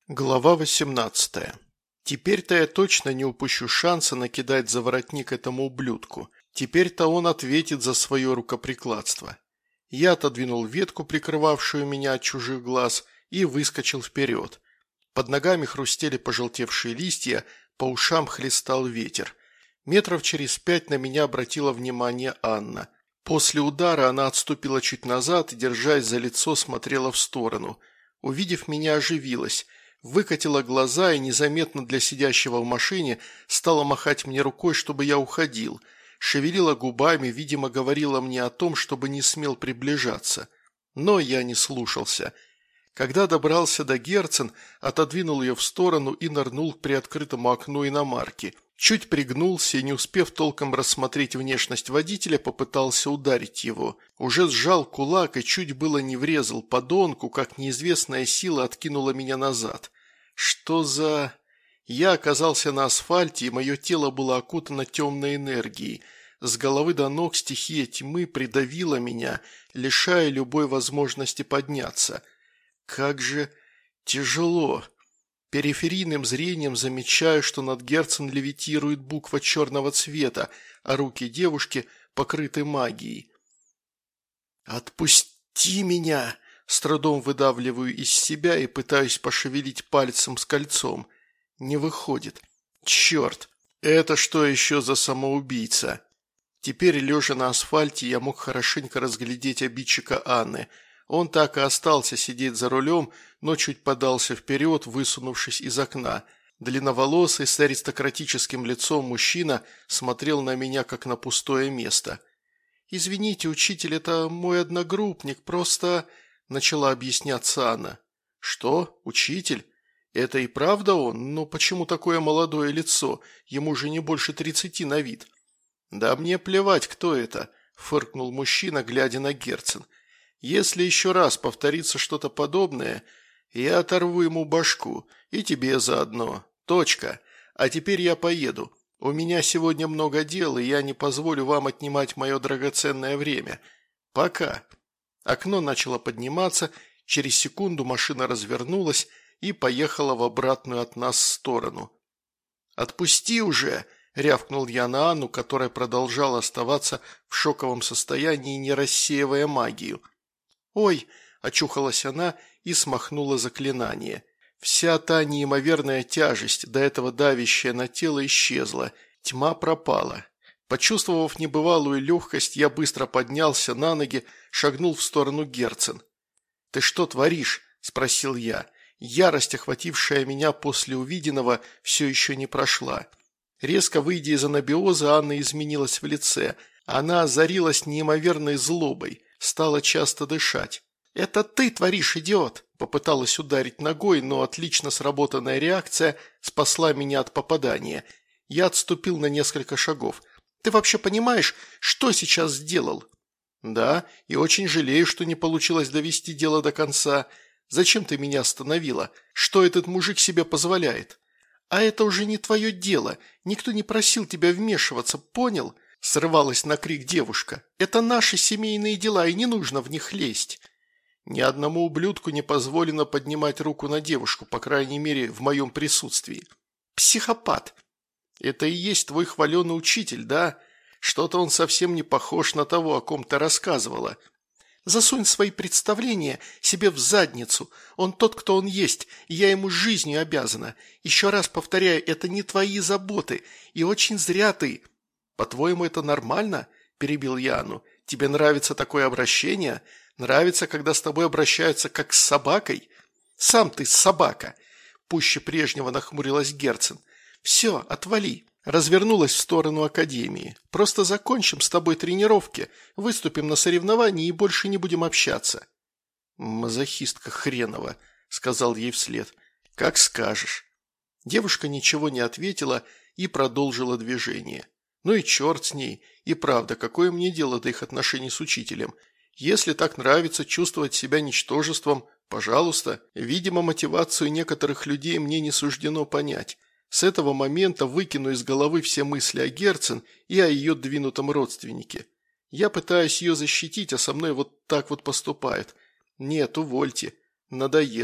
Глава 18. Теперь-то я точно не упущу шанса накидать за воротник этому ублюдку. Теперь-то он ответит за свое рукоприкладство. Я отодвинул ветку, прикрывавшую меня от чужих глаз, и выскочил вперед. Под ногами хрустели пожелтевшие листья, по ушам хлестал ветер. Метров через 5 на меня обратила внимание Анна. После удара она отступила чуть назад и, держась за лицо, смотрела в сторону. Увидев меня, оживилась. Выкатила глаза и незаметно для сидящего в машине стала махать мне рукой, чтобы я уходил. Шевелила губами, видимо, говорила мне о том, чтобы не смел приближаться. Но я не слушался. Когда добрался до Герцен, отодвинул ее в сторону и нырнул к приоткрытому окну иномарки. Чуть пригнулся и, не успев толком рассмотреть внешность водителя, попытался ударить его. Уже сжал кулак и чуть было не врезал подонку, как неизвестная сила откинула меня назад. Что за... Я оказался на асфальте, и мое тело было окутано темной энергией. С головы до ног стихия тьмы придавила меня, лишая любой возможности подняться. Как же тяжело. Периферийным зрением замечаю, что над Герцен левитирует буква черного цвета, а руки девушки покрыты магией. «Отпусти меня!» С трудом выдавливаю из себя и пытаюсь пошевелить пальцем с кольцом. Не выходит. Черт! Это что еще за самоубийца? Теперь, лежа на асфальте, я мог хорошенько разглядеть обидчика Анны. Он так и остался сидеть за рулем, но чуть подался вперед, высунувшись из окна. Длинноволосый, с аристократическим лицом мужчина смотрел на меня, как на пустое место. «Извините, учитель, это мой одногруппник, просто...» начала объясняться Анна. «Что? Учитель? Это и правда он? Но почему такое молодое лицо? Ему же не больше 30 на вид». «Да мне плевать, кто это», – фыркнул мужчина, глядя на Герцен. «Если еще раз повторится что-то подобное, я оторву ему башку, и тебе заодно. Точка. А теперь я поеду. У меня сегодня много дел, и я не позволю вам отнимать мое драгоценное время. Пока». Окно начало подниматься, через секунду машина развернулась и поехала в обратную от нас сторону. «Отпусти уже!» – рявкнул я на Анну, которая продолжала оставаться в шоковом состоянии, не рассеивая магию. «Ой!» – очухалась она и смахнула заклинание. Вся та неимоверная тяжесть, до этого давящая на тело, исчезла, тьма пропала. Почувствовав небывалую легкость, я быстро поднялся на ноги, шагнул в сторону Герцен. «Ты что творишь?» – спросил я. Ярость, охватившая меня после увиденного, все еще не прошла. Резко выйдя из анабиоза, Анна изменилась в лице. Она озарилась неимоверной злобой, стала часто дышать. «Это ты творишь, идиот!» – попыталась ударить ногой, но отлично сработанная реакция спасла меня от попадания. Я отступил на несколько шагов. «Ты вообще понимаешь, что сейчас сделал?» «Да, и очень жалею, что не получилось довести дело до конца. Зачем ты меня остановила? Что этот мужик себе позволяет?» «А это уже не твое дело. Никто не просил тебя вмешиваться, понял?» Срывалась на крик девушка. «Это наши семейные дела, и не нужно в них лезть». Ни одному ублюдку не позволено поднимать руку на девушку, по крайней мере, в моем присутствии. «Психопат!» «Это и есть твой хваленый учитель, да? Что-то он совсем не похож на того, о ком ты рассказывала. Засунь свои представления себе в задницу. Он тот, кто он есть, и я ему жизнью обязана. Еще раз повторяю, это не твои заботы, и очень зря ты». «По-твоему, это нормально?» – перебил я Анну. «Тебе нравится такое обращение? Нравится, когда с тобой обращаются как с собакой?» «Сам ты собака!» – пуще прежнего нахмурилась Герцен. «Все, отвали!» Развернулась в сторону академии. «Просто закончим с тобой тренировки, выступим на соревновании и больше не будем общаться». «Мазохистка хренова», – сказал ей вслед. «Как скажешь». Девушка ничего не ответила и продолжила движение. «Ну и черт с ней. И правда, какое мне дело до их отношений с учителем? Если так нравится чувствовать себя ничтожеством, пожалуйста. Видимо, мотивацию некоторых людей мне не суждено понять». С этого момента выкину из головы все мысли о Герцен и о ее двинутом родственнике. Я пытаюсь ее защитить, а со мной вот так вот поступают. Нет, увольте. Надоело.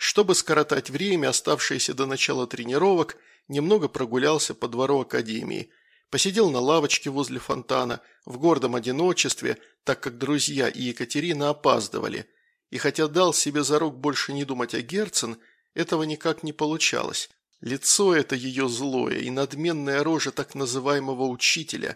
Чтобы скоротать время, оставшееся до начала тренировок, немного прогулялся по двору академии. Посидел на лавочке возле фонтана, в гордом одиночестве, так как друзья и Екатерина опаздывали. И хотя дал себе зарок больше не думать о Герцен, этого никак не получалось. Лицо это ее злое и надменная рожа так называемого учителя.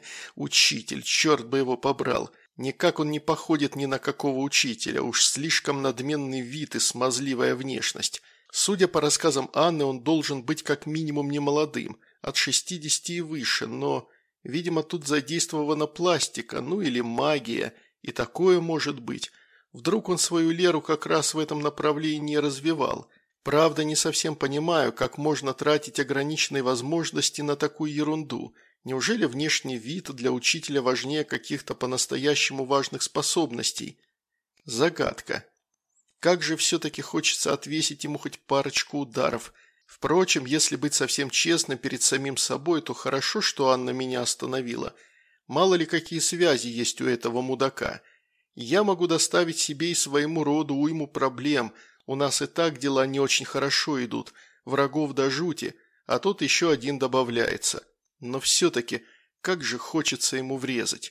Учитель, черт бы его побрал. Никак он не походит ни на какого учителя, уж слишком надменный вид и смазливая внешность. Судя по рассказам Анны, он должен быть как минимум немолодым, от 60 и выше, но, видимо, тут задействована пластика, ну или магия, и такое может быть. Вдруг он свою Леру как раз в этом направлении развивал. Правда, не совсем понимаю, как можно тратить ограниченные возможности на такую ерунду. Неужели внешний вид для учителя важнее каких-то по-настоящему важных способностей? Загадка. Как же все-таки хочется отвесить ему хоть парочку ударов. Впрочем, если быть совсем честным перед самим собой, то хорошо, что Анна меня остановила. Мало ли какие связи есть у этого мудака. Я могу доставить себе и своему роду уйму проблем. У нас и так дела не очень хорошо идут, врагов до жути, а тут еще один добавляется. Но все-таки, как же хочется ему врезать.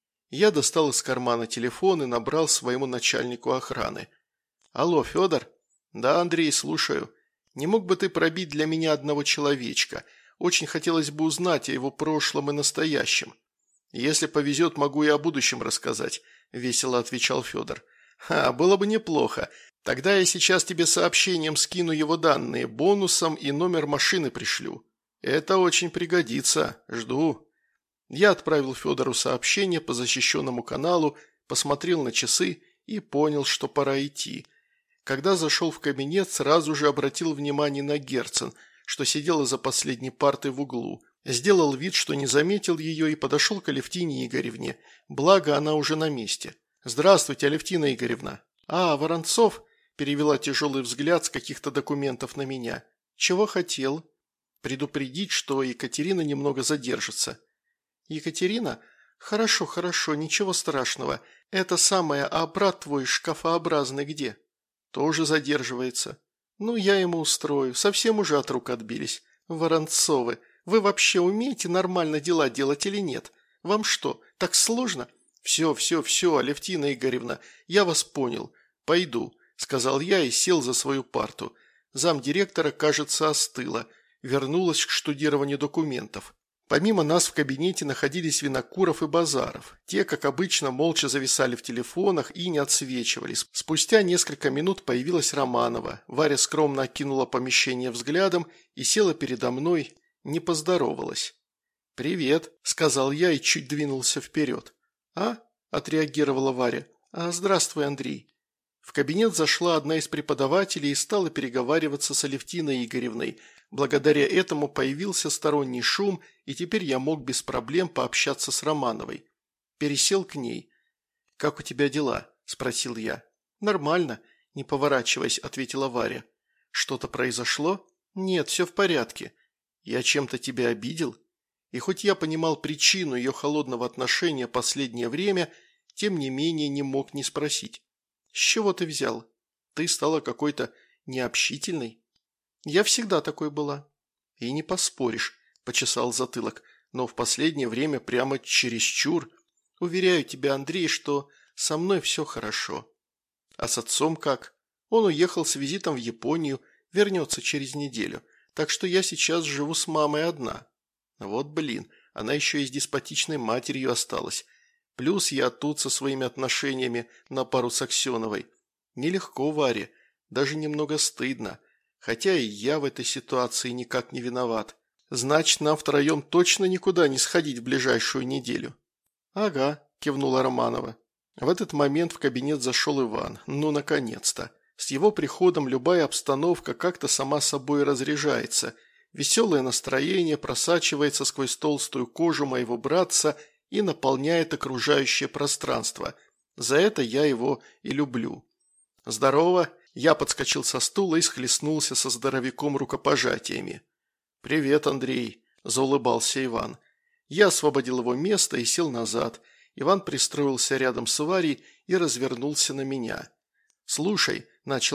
Я достал из кармана телефон и набрал своему начальнику охраны. «Алло, Федор?» «Да, Андрей, слушаю. Не мог бы ты пробить для меня одного человечка? Очень хотелось бы узнать о его прошлом и настоящем». «Если повезет, могу и о будущем рассказать», – весело отвечал Федор. «Было бы неплохо. Тогда я сейчас тебе сообщением скину его данные, бонусом и номер машины пришлю». «Это очень пригодится. Жду». Я отправил Федору сообщение по защищенному каналу, посмотрел на часы и понял, что пора идти. Когда зашел в кабинет, сразу же обратил внимание на Герцен, что сидела за последней партой в углу. Сделал вид, что не заметил ее, и подошел к Алевтине Игоревне, благо она уже на месте. «Здравствуйте, Алевтина Игоревна». «А, Воронцов?» – перевела тяжелый взгляд с каких-то документов на меня. «Чего хотел?» «Предупредить, что Екатерина немного задержится». «Екатерина? Хорошо, хорошо, ничего страшного. Это самое, а брат твой шкафообразный где?» «Тоже задерживается». «Ну, я ему устрою, совсем уже от рук отбились. Воронцовы, вы вообще умеете нормально дела делать или нет? Вам что, так сложно?» «Все, Алевтина Игоревна, я вас понял. Пойду», – сказал я и сел за свою парту. Замдиректора, кажется, остыла, вернулась к штудированию документов. Помимо нас в кабинете находились Винокуров и Базаров. Те, как обычно, молча зависали в телефонах и не отсвечивались. Спустя несколько минут появилась Романова. Варя скромно окинула помещение взглядом и села передо мной, не поздоровалась. «Привет», – сказал я и чуть двинулся вперед. «А?» – отреагировала Варя. «А, здравствуй, Андрей». В кабинет зашла одна из преподавателей и стала переговариваться с Алевтиной Игоревной. Благодаря этому появился сторонний шум, и теперь я мог без проблем пообщаться с Романовой. Пересел к ней. «Как у тебя дела?» – спросил я. «Нормально», – не поворачиваясь, ответила Варя. «Что-то произошло?» «Нет, все в порядке». «Я чем-то тебя обидел?» И хоть я понимал причину ее холодного отношения последнее время, тем не менее не мог не спросить. «С чего ты взял? Ты стала какой-то необщительной?» «Я всегда такой была». «И не поспоришь», – почесал затылок, «но в последнее время прямо чересчур. Уверяю тебя, Андрей, что со мной все хорошо». «А с отцом как?» «Он уехал с визитом в Японию, вернется через неделю, так что я сейчас живу с мамой одна». Вот блин, она еще и с деспотичной матерью осталась. Плюс я тут со своими отношениями на пару с Аксеновой. Нелегко Варе, даже немного стыдно. Хотя и я в этой ситуации никак не виноват. Значит, нам втроем точно никуда не сходить в ближайшую неделю. «Ага», – кивнула Романова. В этот момент в кабинет зашел Иван. Ну, наконец-то. С его приходом любая обстановка как-то сама собой разряжается. Веселое настроение просачивается сквозь толстую кожу моего братца и наполняет окружающее пространство. За это я его и люблю. «Здорово!» Я подскочил со стула и схлестнулся со здоровяком рукопожатиями. «Привет, Андрей!» – заулыбался Иван. Я освободил его место и сел назад. Иван пристроился рядом с Варей и развернулся на меня. «Слушай», – начал я,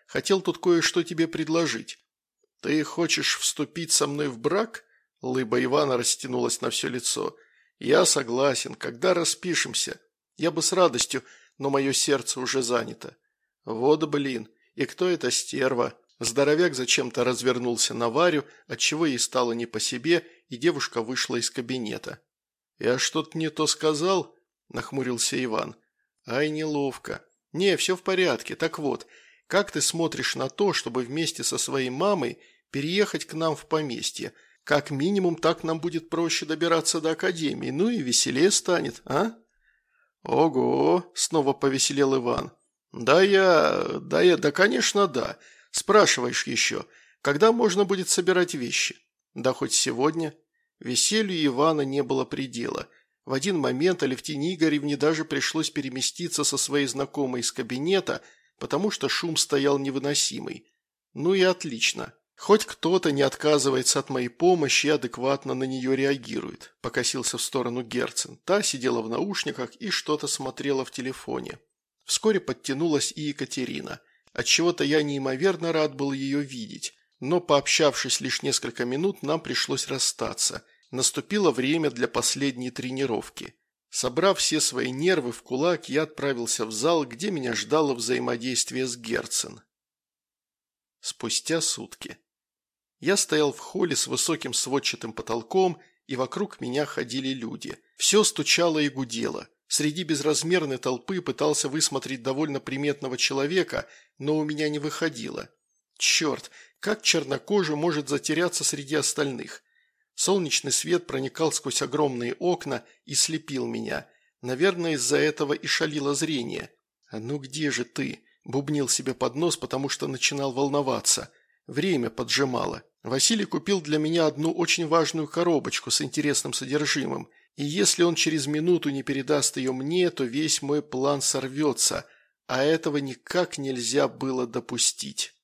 Хотел тут кое-что тебе предложить». «Ты хочешь вступить со мной в брак?» Лыба Ивана растянулась на все лицо. «Я согласен. Когда распишемся? Я бы с радостью, но мое сердце уже занято». «Вот блин. И кто эта стерва?» Здоровяк зачем-то развернулся на Варю, отчего ей стало не по себе, и девушка вышла из кабинета. «Я что-то не то сказал?» – нахмурился Иван. «Ай, неловко. Не, все в порядке. Так вот, как ты смотришь на то, чтобы вместе со своей мамой переехать к нам в поместье? Как минимум, так нам будет проще добираться до академии, ну и веселее станет, а?» «Ого!» – снова повеселел Иван. Да, конечно, да. Спрашиваешь еще, когда можно будет собирать вещи? Да хоть сегодня». Веселью Ивана не было предела. В один момент Алевтине Игоревне даже пришлось переместиться со своей знакомой из кабинета, потому что шум стоял невыносимый. Ну и отлично. Хоть кто-то не отказывается от моей помощи и адекватно на нее реагирует. Покосился в сторону Герцен. Та сидела в наушниках и что-то смотрела в телефоне. Вскоре подтянулась и Екатерина. Отчего-то я неимоверно рад был ее видеть, но, пообщавшись лишь несколько минут, нам пришлось расстаться. Наступило время для последней тренировки. Собрав все свои нервы в кулак, я отправился в зал, где меня ждало взаимодействие с Герцен. Спустя сутки. Я стоял в холле с высоким сводчатым потолком, и вокруг меня ходили люди. Все стучало и гудело. Среди безразмерной толпы пытался высмотреть довольно приметного человека, но у меня не выходило. Черт, как чернокожий может затеряться среди остальных? Солнечный свет проникал сквозь огромные окна и слепил меня. Наверное, из-за этого и шалило зрение. «А ну где же ты?» – бубнил себе под нос, потому что начинал волноваться. Время поджимало. Василий купил для меня одну очень важную коробочку с интересным содержимым. И если он через минуту не передаст ее мне, то весь мой план сорвется, а этого никак нельзя было допустить.